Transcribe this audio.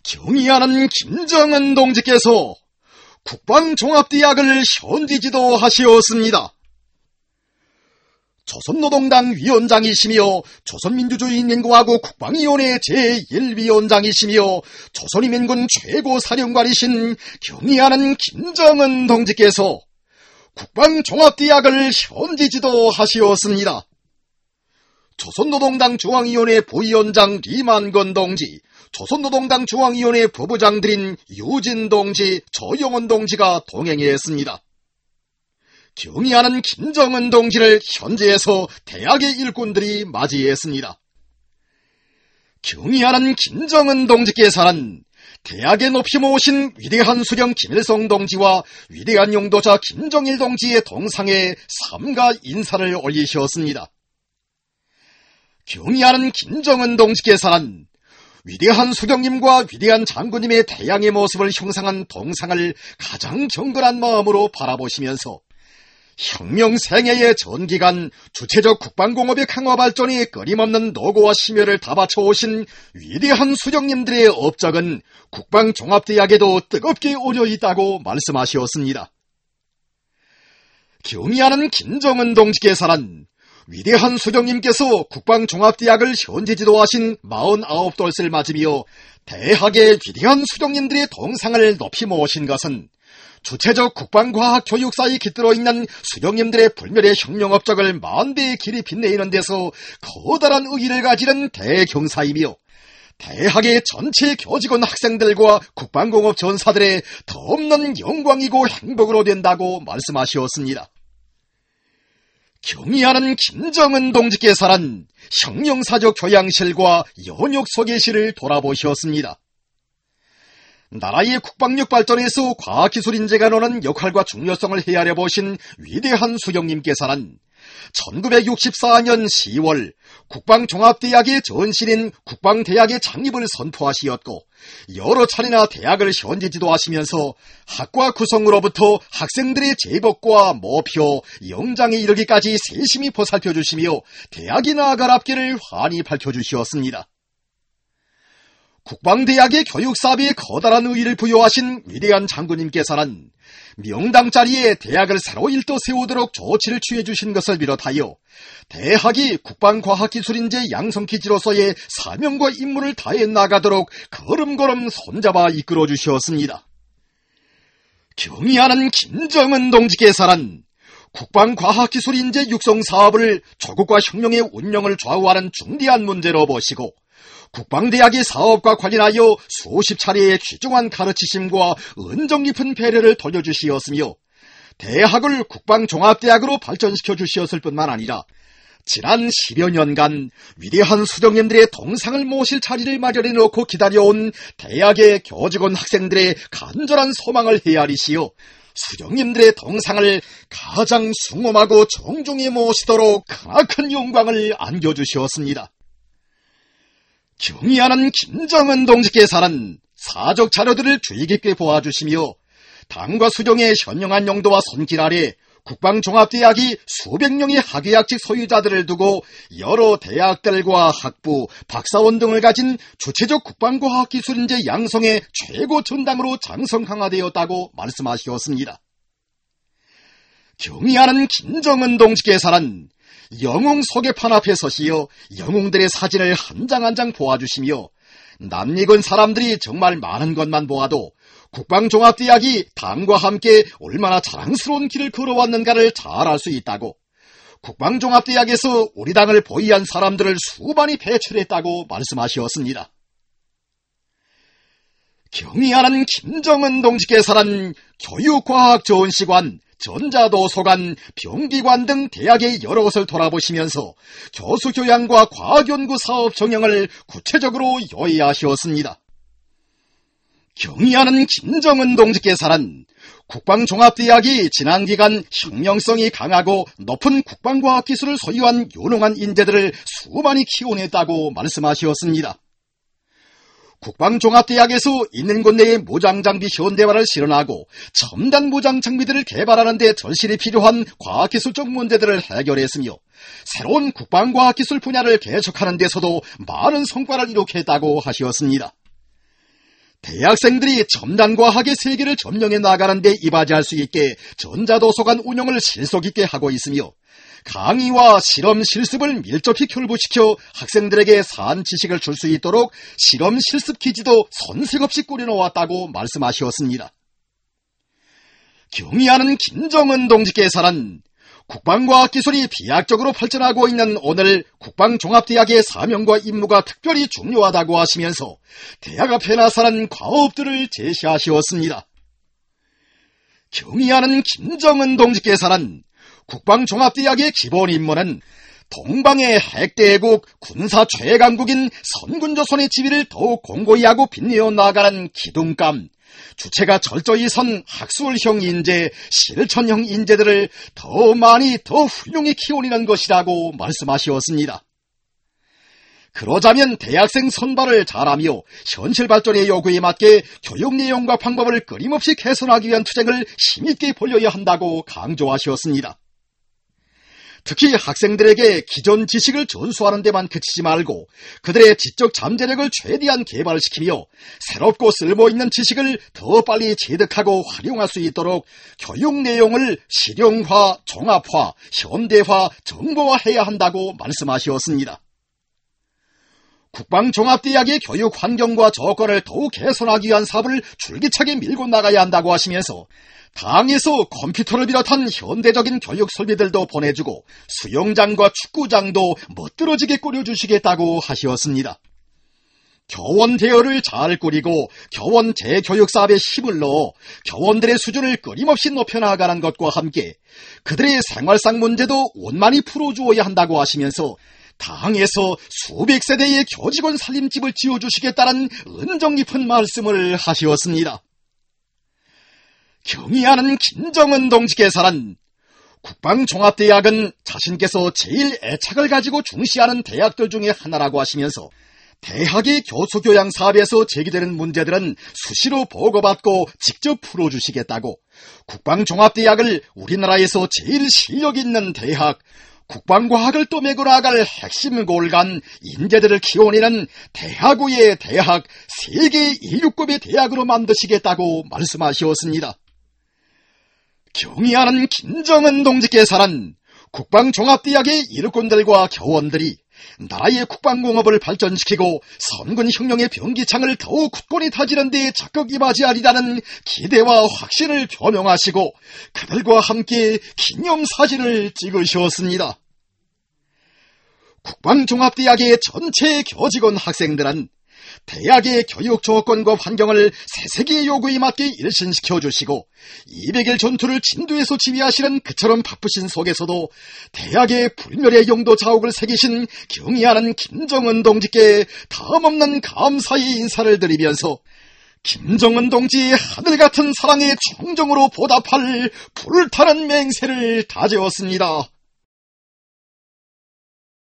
경의하는 김정은 동지께서 국방종합대학을 현지 지도하시었습니다. 조선노동당 위원장이시며 조선민주주의인민공화국 국방위원회 제1위원장이시며 조선인민군 최고사령관이신 경의하는 김정은 동지께서 국방종합대학을 현지 지도하시었습니다. 조선노동당 중앙위원회 부위원장 리만건 동지, 조선노동당 중앙위원회 부부장들인 유진 동지, 조영원 동지가 동행했습니다. 경의하는 김정은 동지를 현지에서 대학의 일꾼들이 맞이했습니다. 경의하는 김정은 동지께서는 대학에 높이 모신 위대한 수령 김일성 동지와 위대한 용도자 김정일 동지의 동상에 삼가 인사를 올리셨습니다. 경의하는 김정은 동지께서는 위대한 수령님과 위대한 장군님의 태양의 모습을 형상한 동상을 가장 경건한 마음으로 바라보시면서 혁명생애의 전기간 주체적 국방공업의 강화 발전이 끊임없는 노고와 심혈을 다 바쳐오신 위대한 수령님들의 업적은 국방종합대학에도 뜨겁게 오려있다고 말씀하셨습니다. 경의하는 김정은 동지께서는 위대한 수령님께서 국방종합대학을 현지 지도하신 49돌을 맞으며 대학의 위대한 수령님들의 동상을 높이 모신 것은 주체적 국방과학 교육사에 깃들어 있는 수령님들의 불멸의 혁명업적을 만대의 길이 빛내는 데서 커다란 의의를 가지는 대경사이며 대학의 전체 교직원 학생들과 국방공업 전사들의 더 없는 영광이고 행복으로 된다고 말씀하셨습니다. 경의하는 김정은 동지께서는 혁명사적 교양실과 연역 소개실을 돌아보셨습니다. 나라의 국방력 발전에서 과학기술 인재가 노는 역할과 중요성을 헤아려 보신 위대한 수령님께서는 1964년 10월 국방종합대학의 전신인 국방대학의 창립을 선포하시었고 여러 차례나 대학을 현지 지도하시면서 학과 구성으로부터 학생들의 제복과 모표, 영장에 이르기까지 세심히 보살펴 주시며 대학이 나아갈 앞길을 환히 밝혀주시었습니다. 국방대학의 교육사업에 커다란 의의를 부여하신 위대한 장군님께서는 명당 자리에 대학을 새로 일도 세우도록 조치를 취해주신 것을 비롯하여 대학이 국방과학기술인재 양성기지로서의 사명과 임무를 다해 나가도록 걸음걸음 손잡아 이끌어 주셨습니다. 경의하는 김정은 동지께서는 국방과학기술인재 육성사업을 조국과 혁명의 운영을 좌우하는 중대한 문제로 보시고 국방대학의 사업과 관련하여 수십 차례의 귀중한 가르치심과 은정 깊은 배려를 돌려주시었으며 대학을 국방종합대학으로 발전시켜 주시었을 뿐만 아니라 지난 10여 년간 위대한 수령님들의 동상을 모실 자리를 마련해 놓고 기다려온 대학의 교직원 학생들의 간절한 소망을 헤아리시어 수령님들의 동상을 가장 숭엄하고 정중히 모시도록 크나큰 영광을 안겨주시었습니다. 경의하는 김정은 동지께서는 사적 자료들을 주의 깊게 보아주시며 당과 수령의 현명한 용도와 손길 아래 국방종합대학이 수백 명의 학위학직 소유자들을 두고 여러 대학들과 학부, 박사원 등을 가진 주체적 국방과학기술인재 양성의 최고 전당으로 장성강화되었다고 말씀하셨습니다. 경의하는 김정은 동지께서는 영웅 소개판 앞에 서시어 영웅들의 사진을 한 장 한 장 보아주시며 낯익은 사람들이 정말 많은 것만 보아도 국방종합대학이 당과 함께 얼마나 자랑스러운 길을 걸어왔는가를 잘 알 수 있다고, 국방종합대학에서 우리 당을 보위한 사람들을 수많이 배출했다고 말씀하셨습니다. 경의하는 김정은 동지께서는 교육과학전시관, 전자도서관, 병기관 등 대학의 여러 곳을 돌아보시면서 교수교양과 과학연구 사업 정형을 구체적으로 요의하셨습니다. 경의하는 김정은 동지께서는 국방종합대학이 지난 기간 혁명성이 강하고 높은 국방과학기술을 소유한 유능한 인재들을 수많이 키워냈다고 말씀하셨습니다. 국방종합대학에서 있는 곳 내에 무장장비 현대화를 실현하고 첨단 무장장비들을 개발하는 데 절실히 필요한 과학기술적 문제들을 해결했으며 새로운 국방과학기술 분야를 개척하는 데서도 많은 성과를 이룩했다고 하셨습니다. 대학생들이 첨단과학의 세계를 점령해 나가는 데 이바지할 수 있게 전자도서관 운영을 실속 있게 하고 있으며 강의와 실험 실습을 밀접히 결부시켜 학생들에게 산 지식을 줄 수 있도록 실험 실습 기지도 손색 없이 꾸려놓았다고 말씀하셨습니다. 경의하는 김정은 동지께서는 국방과학기술이 비약적으로 발전하고 있는 오늘 국방종합대학의 사명과 임무가 특별히 중요하다고 하시면서 대학 앞에 나서는 과업들을 제시하시었습니다. 경의하는 김정은 동지께서는 국방종합대학의 기본 임무는 동방의 핵대국 군사 최강국인 선군조선의 지위를 더욱 공고히 하고 빛내어 나가는 기둥감, 주체가 철저히 선 학술형 인재, 실천형 인재들을 더 많이 더 훌륭히 키워내는 것이라고 말씀하셨습니다. 그러자면 대학생 선발을 잘하며 현실 발전의 요구에 맞게 교육 내용과 방법을 끊임없이 개선하기 위한 투쟁을 힘있게 벌여야 한다고 강조하셨습니다. 특히 학생들에게 기존 지식을 전수하는 데만 그치지 말고 그들의 지적 잠재력을 최대한 개발시키며 새롭고 쓸모있는 지식을 더 빨리 체득하고 활용할 수 있도록 교육 내용을 실용화, 종합화, 현대화, 정보화해야 한다고 말씀하셨습니다. 국방종합대학의 교육 환경과 조건을 더욱 개선하기 위한 사업을 줄기차게 밀고 나가야 한다고 하시면서 당에서 컴퓨터를 비롯한 현대적인 교육 설비들도 보내주고 수영장과 축구장도 멋들어지게 꾸려주시겠다고 하셨습니다. 교원 대여를 잘 꾸리고 교원 재교육 사업에 힘을 넣어 교원들의 수준을 끊임없이 높여나가는 것과 함께 그들의 생활상 문제도 원만히 풀어주어야 한다고 하시면서 당에서 수백 세대의 교직원 살림집을 지어주시겠다는 은정 깊은 말씀을 하시었습니다. 경의하는 김정은 동지께서는 국방종합대학은 자신께서 제일 애착을 가지고 중시하는 대학들 중에 하나라고 하시면서 대학의 교수교양 사업에서 제기되는 문제들은 수시로 보고받고 직접 풀어주시겠다고 국방종합대학을 우리나라에서 제일 실력 있는 대학, 국방과학을 떠매고 나갈 핵심 골간 인재들을 키워내는 대학 위의 대학, 세계 인류급의 대학으로 만드시겠다고 말씀하셨습니다. 경의하는 김정은 동지께서는 국방종합대학의 일꾼들과 교원들이 나라의 국방공업을 발전시키고 선군혁명의 병기창을 더욱 굳건히 다지는 데 적극 임하지하리라는 기대와 확신을 표명하시고 그들과 함께 기념사진을 찍으셨습니다. 국방종합대학의 전체 교직원 학생들은 대학의 교육 조건과 환경을 새세기의 요구에 맞게 일신시켜 주시고 200일 전투를 진도에서 지휘하시는 그처럼 바쁘신 속에서도 대학의 불멸의 용도 자욱을 새기신 경의하는 김정은 동지께 다음없는 감사의 인사를 드리면서 김정은 동지의 하늘같은 사랑에 청정으로 보답할 불타는 맹세를 다지었습니다.